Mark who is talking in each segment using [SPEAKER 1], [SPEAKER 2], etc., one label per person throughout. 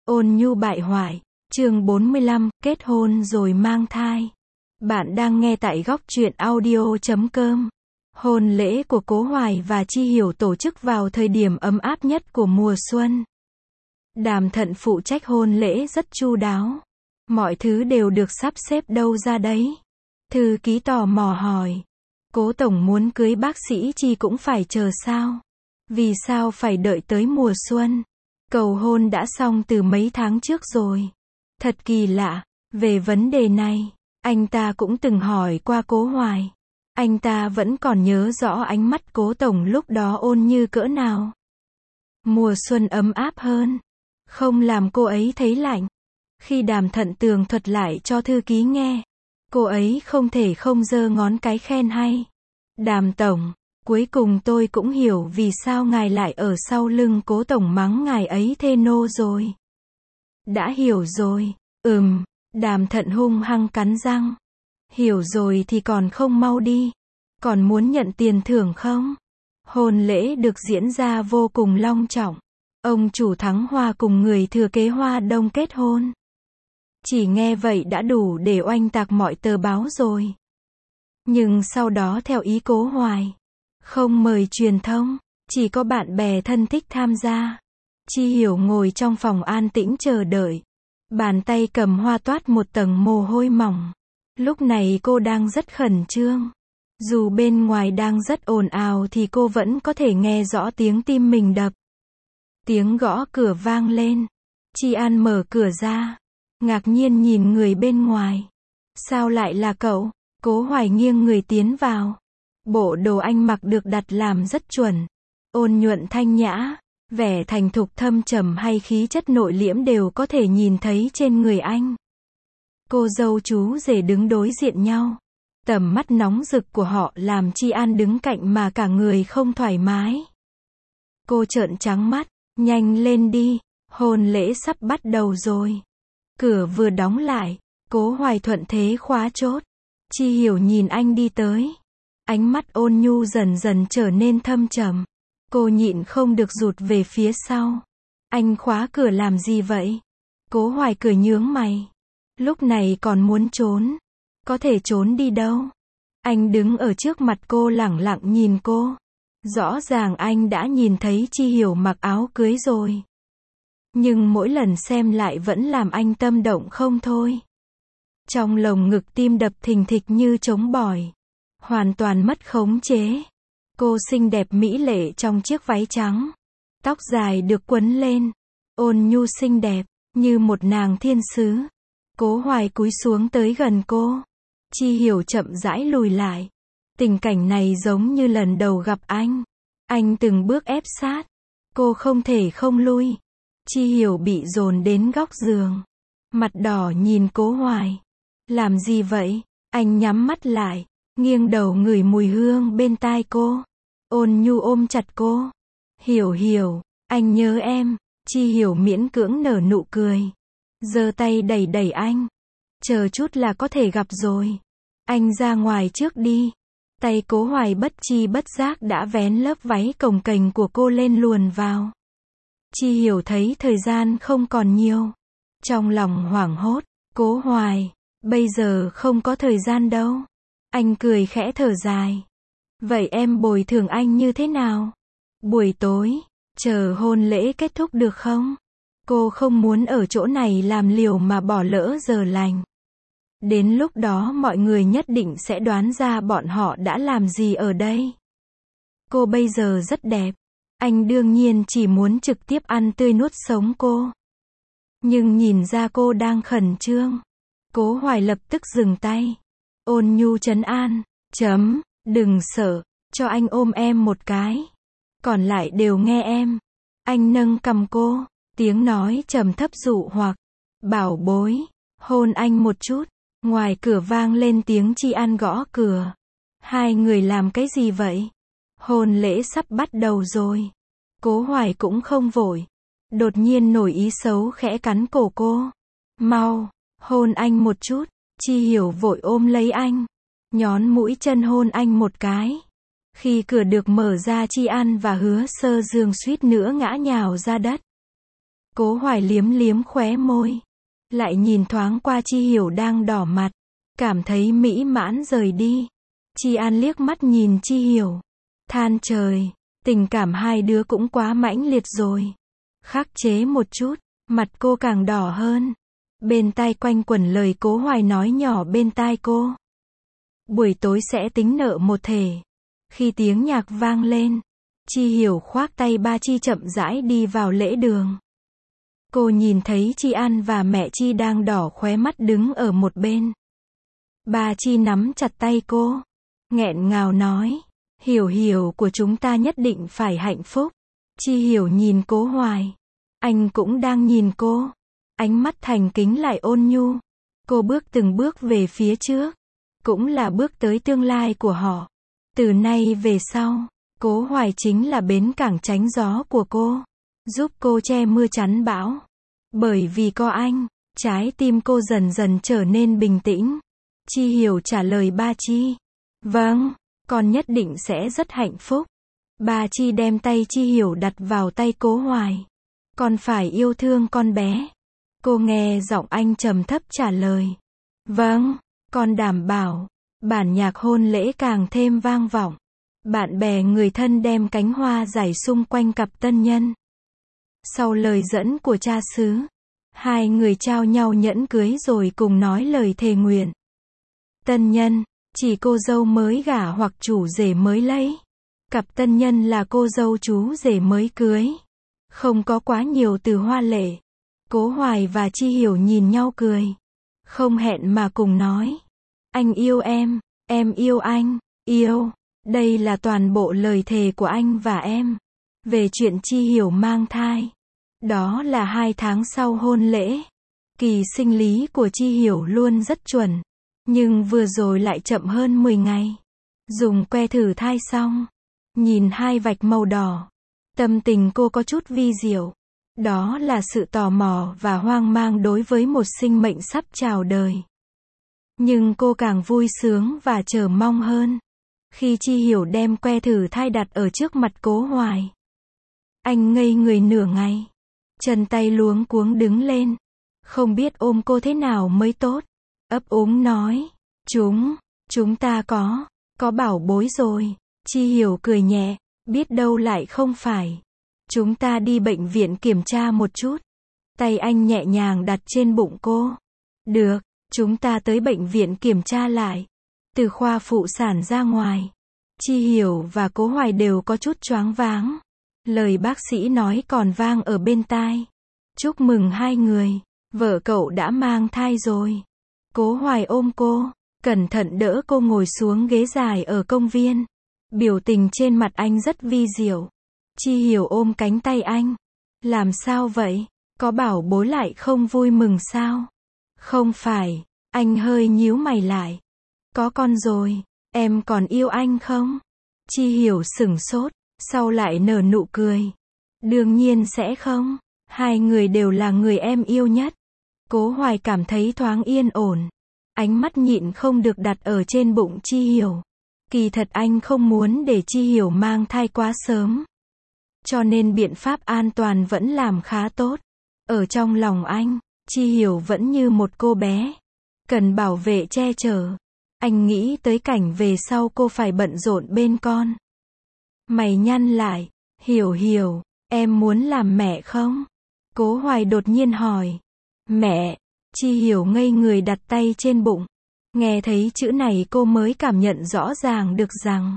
[SPEAKER 1] Ôn nhu bại hoại, chương 45, kết hôn rồi mang thai. Bạn đang nghe tại góc truyện audio.com. Hôn lễ của Cố Hoài và Chi Hiểu tổ chức vào thời điểm ấm áp nhất của mùa xuân. Đàm Thận phụ trách hôn lễ rất chu đáo. Mọi thứ đều được sắp xếp đâu ra đấy. Thư ký tò mò hỏi. Cố tổng muốn cưới bác sĩ Chi cũng phải chờ sao? Vì sao phải đợi tới mùa xuân? Cầu hôn đã xong từ mấy tháng trước rồi. Thật kỳ lạ, về vấn đề này, anh ta cũng từng hỏi qua Cố Hoài. Anh ta vẫn còn nhớ rõ ánh mắt Cố tổng lúc đó ôn như cỡ nào. Mùa xuân ấm áp hơn, không làm cô ấy thấy lạnh. Khi Đàm Thận tường thuật lại cho thư ký nghe, cô ấy không thể không giơ ngón cái khen hay. Đàm tổng, cuối cùng tôi cũng hiểu vì sao ngài lại ở sau lưng Cố tổng mắng ngài ấy thê nô rồi. Đã hiểu rồi, Đàm Thận hung hăng cắn răng. Hiểu rồi thì còn không mau đi. Còn muốn nhận tiền thưởng không? Hôn lễ được diễn ra vô cùng long trọng. Ông chủ Thắng Hoa cùng người thừa kế Hoa Đông kết hôn. Chỉ nghe vậy đã đủ để oanh tạc mọi tờ báo rồi. Nhưng sau đó theo ý Cố Hoài, không mời truyền thông, chỉ có bạn bè thân thích tham gia. Chi Hiểu ngồi trong phòng an tĩnh chờ đợi. Bàn tay cầm hoa toát một tầng mồ hôi mỏng. Lúc này cô đang rất khẩn trương. Dù bên ngoài đang rất ồn ào thì cô vẫn có thể nghe rõ tiếng tim mình đập. Tiếng gõ cửa vang lên. Chi An mở cửa ra. Ngạc nhiên nhìn người bên ngoài. Sao lại là cậu? Cố Hoài nghiêng người tiến vào. Bộ đồ anh mặc được đặt làm rất chuẩn. Ôn nhuận thanh nhã. Vẻ thành thục thâm trầm hay khí chất nội liễm đều có thể nhìn thấy trên người anh. Cô dâu chú rể đứng đối diện nhau. Tầm mắt nóng rực của họ làm Chi An đứng cạnh mà cả người không thoải mái. Cô trợn trắng mắt, nhanh lên đi, hôn lễ sắp bắt đầu rồi. Cửa vừa đóng lại, Cố Hoài thuận thế khóa chốt. Chi Hiểu nhìn anh đi tới. Ánh mắt ôn nhu dần dần trở nên thâm trầm. Cô nhịn không được rụt về phía sau. Anh khóa cửa làm gì vậy? Cố Hoài cười nhướng mày. Lúc này còn muốn trốn. Có thể trốn đi đâu? Anh đứng ở trước mặt cô lẳng lặng nhìn cô. Rõ ràng anh đã nhìn thấy Chi Hiểu mặc áo cưới rồi. Nhưng mỗi lần xem lại vẫn làm anh tâm động không thôi. Trong lồng ngực tim đập thình thịch như trống bỏi. Hoàn toàn mất khống chế. Cô xinh đẹp mỹ lệ trong chiếc váy trắng. Tóc dài được quấn lên. Ôn nhu xinh đẹp, như một nàng thiên sứ. Cố Hoài cúi xuống tới gần cô. Chi Hiểu chậm rãi lùi lại. Tình cảnh này giống như lần đầu gặp anh. Anh từng bước ép sát. Cô không thể không lui. Chi Hiểu bị dồn đến góc giường. Mặt đỏ nhìn Cố Hoài. Làm gì vậy? Anh nhắm mắt lại. Nghiêng đầu ngửi mùi hương bên tai cô. Ôn nhu ôm chặt cô. Hiểu Hiểu, anh nhớ em. Chi Hiểu miễn cưỡng nở nụ cười. Giơ tay đẩy đẩy anh. Chờ chút là có thể gặp rồi. Anh ra ngoài trước đi. Tay Cố Hoài bất chi bất giác đã vén lớp váy cồng kềnh của cô lên luồn vào. Chi Hiểu thấy thời gian không còn nhiều. Trong lòng hoảng hốt. Cố Hoài, bây giờ không có thời gian đâu. Anh cười khẽ thở dài. Vậy em bồi thường anh như thế nào? Buổi tối, chờ hôn lễ kết thúc được không? Cô không muốn ở chỗ này làm liều mà bỏ lỡ giờ lành. Đến lúc đó mọi người nhất định sẽ đoán ra bọn họ đã làm gì ở đây. Cô bây giờ rất đẹp. Anh đương nhiên chỉ muốn trực tiếp ăn tươi nuốt sống cô. Nhưng nhìn ra cô đang khẩn trương. Cố Hoài lập tức dừng tay. Ôn nhu trấn an. Đừng sợ, cho anh ôm em một cái. Còn lại đều nghe em. Anh nâng cằm cô. Tiếng nói trầm thấp dụ hoặc. Bảo bối, hôn anh một chút. Ngoài cửa vang lên tiếng Chi An gõ cửa. Hai người làm cái gì vậy? Hôn lễ sắp bắt đầu rồi. Cố Hoài cũng không vội. Đột nhiên nổi ý xấu khẽ cắn cổ cô. Mau, hôn anh một chút. Chi Hiểu vội ôm lấy anh. Nhón mũi chân hôn anh một cái. Khi cửa được mở ra Chi An và Hứa Sơ Dương suýt nữa ngã nhào ra đất. Cố Hoài liếm liếm khóe môi. Lại nhìn thoáng qua Chi Hiểu đang đỏ mặt. Cảm thấy mỹ mãn rời đi. Chi An liếc mắt nhìn Chi Hiểu. Than trời, tình cảm hai đứa cũng quá mãnh liệt rồi. Khắc chế một chút, mặt cô càng đỏ hơn. Bên tai quanh quẩn lời Cố Hoài nói nhỏ bên tai cô. Buổi tối sẽ tính nợ một thể. Khi tiếng nhạc vang lên, Chi Hiểu khoác tay ba Chi chậm rãi đi vào lễ đường. Cô nhìn thấy Chi An và mẹ Chi đang đỏ khóe mắt đứng ở một bên. Ba Chi nắm chặt tay cô, nghẹn ngào nói, Hiểu Hiểu của chúng ta nhất định phải hạnh phúc. Chi Hiểu nhìn Cố Hoài. Anh cũng đang nhìn cô. Ánh mắt thành kính lại ôn nhu. Cô bước từng bước về phía trước. Cũng là bước tới tương lai của họ. Từ nay về sau, Cố Hoài chính là bến cảng tránh gió của cô. Giúp cô che mưa chắn bão. Bởi vì có anh, trái tim cô dần dần trở nên bình tĩnh. Chi Hiểu trả lời ba Chi. Vâng, con nhất định sẽ rất hạnh phúc. Ba Chi đem tay Chi Hiểu đặt vào tay Cố Hoài. Con phải yêu thương con bé. Cô nghe giọng anh trầm thấp trả lời. Vâng, con đảm bảo. Bản nhạc hôn lễ càng thêm vang vọng. Bạn bè người thân đem cánh hoa rải xung quanh cặp tân nhân. Sau lời dẫn của cha xứ, hai người trao nhau nhẫn cưới rồi cùng nói lời thề nguyện. Tân nhân, chỉ cô dâu mới gả hoặc chủ rể mới lấy. Cặp tân nhân là cô dâu chú rể mới cưới. Không có quá nhiều từ hoa lệ. Cố Hoài và Chi Hiểu nhìn nhau cười. Không hẹn mà cùng nói. Anh yêu em yêu anh, yêu. Đây là toàn bộ lời thề của anh và em. Về chuyện Chi Hiểu mang thai. Đó là 2 tháng sau hôn lễ. Kỳ sinh lý của Chi Hiểu luôn rất chuẩn. Nhưng vừa rồi lại chậm hơn 10 ngày. Dùng que thử thai xong. Nhìn hai vạch màu đỏ. Tâm tình cô có chút vi diệu. Đó là sự tò mò và hoang mang đối với một sinh mệnh sắp chào đời. Nhưng cô càng vui sướng và chờ mong hơn. Khi Chi Hiểu đem que thử thai đặt ở trước mặt Cố Hoài. Anh ngây người nửa ngày. Chân tay luống cuống đứng lên. Không biết ôm cô thế nào mới tốt. Ấp úng nói. Chúng ta có bảo bối rồi. Chi Hiểu cười nhẹ. Biết đâu lại không phải. Chúng ta đi bệnh viện kiểm tra một chút. Tay anh nhẹ nhàng đặt trên bụng cô. Được, chúng ta tới bệnh viện kiểm tra lại. Từ khoa phụ sản ra ngoài. Chi Hiểu và Cố Hoài đều có chút choáng váng. Lời bác sĩ nói còn vang ở bên tai. Chúc mừng hai người. Vợ cậu đã mang thai rồi. Cố Hoài ôm cô. Cẩn thận đỡ cô ngồi xuống ghế dài ở công viên. Biểu tình trên mặt anh rất vi diệu. Chi Hiểu ôm cánh tay anh. Làm sao vậy? Có bảo bối lại không vui mừng sao? Không phải. Anh hơi nhíu mày lại. Có con rồi. Em còn yêu anh không? Chi Hiểu sửng sốt. Sau lại nở nụ cười. Đương nhiên sẽ không. Hai người đều là người em yêu nhất. Cố Hoài cảm thấy thoáng yên ổn. Ánh mắt nhịn không được đặt ở trên bụng Chi Hiểu. Kỳ thật anh không muốn để Chi Hiểu mang thai quá sớm. Cho nên biện pháp an toàn vẫn làm khá tốt. Ở trong lòng anh, Chi Hiểu vẫn như một cô bé. Cần bảo vệ che chở. Anh nghĩ tới cảnh về sau cô phải bận rộn bên con. Mày nhăn lại. Hiểu, em muốn làm mẹ không? Cố Hoài đột nhiên hỏi. Mẹ. Chi Hiểu ngây người đặt tay trên bụng. Nghe thấy chữ này cô mới cảm nhận rõ ràng được rằng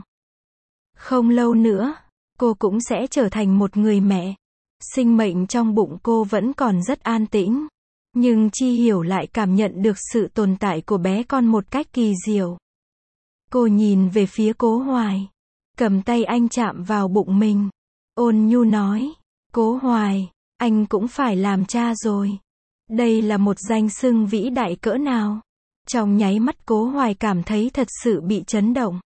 [SPEAKER 1] không lâu nữa, cô cũng sẽ trở thành một người mẹ. Sinh mệnh trong bụng cô vẫn còn rất an tĩnh. Nhưng Chi Hiểu lại cảm nhận được sự tồn tại của bé con một cách kỳ diệu. Cô nhìn về phía Cố Hoài. Cầm tay anh chạm vào bụng mình. Ôn nhu nói. Cố Hoài, anh cũng phải làm cha rồi. Đây là một danh xưng vĩ đại cỡ nào. Trong nháy mắt Cố Hoài cảm thấy thật sự bị chấn động.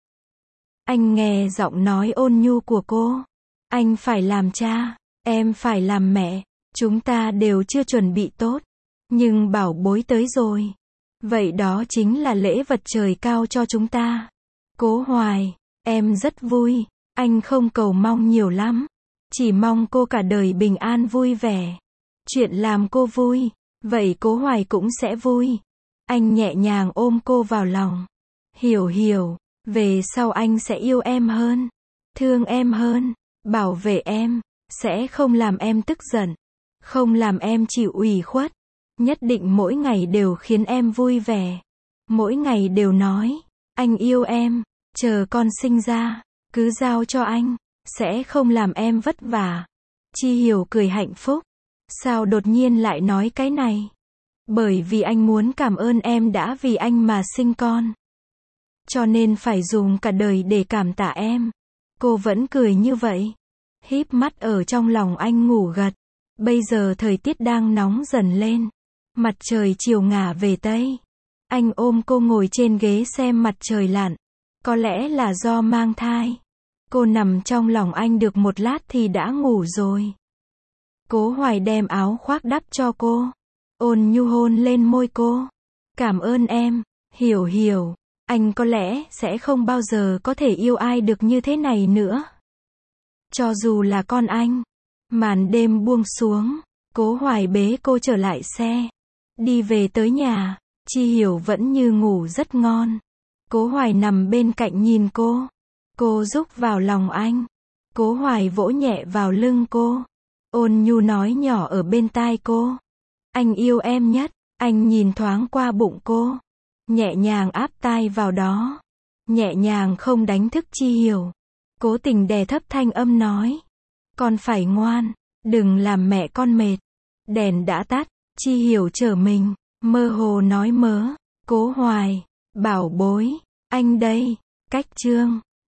[SPEAKER 1] Anh nghe giọng nói ôn nhu của cô. Anh phải làm cha, em phải làm mẹ. Chúng ta đều chưa chuẩn bị tốt. Nhưng bảo bối tới rồi. Vậy đó chính là lễ vật trời cao cho chúng ta. Cố Hoài, em rất vui. Anh không cầu mong nhiều lắm. Chỉ mong cô cả đời bình an vui vẻ. Chuyện làm cô vui, vậy Cố Hoài cũng sẽ vui. Anh nhẹ nhàng ôm cô vào lòng. Hiểu, về sau anh sẽ yêu em hơn, thương em hơn, bảo vệ em, sẽ không làm em tức giận, không làm em chịu ủy khuất, nhất định mỗi ngày đều khiến em vui vẻ. Mỗi ngày đều nói, anh yêu em, chờ con sinh ra, cứ giao cho anh, sẽ không làm em vất vả. Chi Hiểu cười hạnh phúc. Sao đột nhiên lại nói cái này? Bởi vì anh muốn cảm ơn em đã vì anh mà sinh con. Cho nên phải dùng cả đời để cảm tạ em. Cô vẫn cười như vậy. Híp mắt ở trong lòng anh ngủ gật. Bây giờ thời tiết đang nóng dần lên. Mặt trời chiều ngả về Tây. Anh ôm cô ngồi trên ghế xem mặt trời lặn. Có lẽ là do mang thai. Cô nằm trong lòng anh được một lát thì đã ngủ rồi. Cố Hoài đem áo khoác đắp cho cô. Ôn nhu hôn lên môi cô. Cảm ơn em, Hiểu. Anh có lẽ sẽ không bao giờ có thể yêu ai được như thế này nữa. Cho dù là con anh. Màn đêm buông xuống. Cố Hoài bế cô trở lại xe. Đi về tới nhà. Chi Hiểu vẫn như ngủ rất ngon. Cố Hoài nằm bên cạnh nhìn cô. Cô rúc vào lòng anh. Cố Hoài vỗ nhẹ vào lưng cô. Ôn nhu nói nhỏ ở bên tai cô. Anh yêu em nhất. Anh nhìn thoáng qua bụng cô. Nhẹ nhàng áp tai vào đó. Nhẹ nhàng không đánh thức Chi Hiểu. Cố Tình đè thấp thanh âm nói. Con phải ngoan. Đừng làm mẹ con mệt. Đèn đã tắt. Chi Hiểu trở mình. Mơ hồ nói mớ. Cố Hoài. Bảo bối. Anh đây. Cách chương.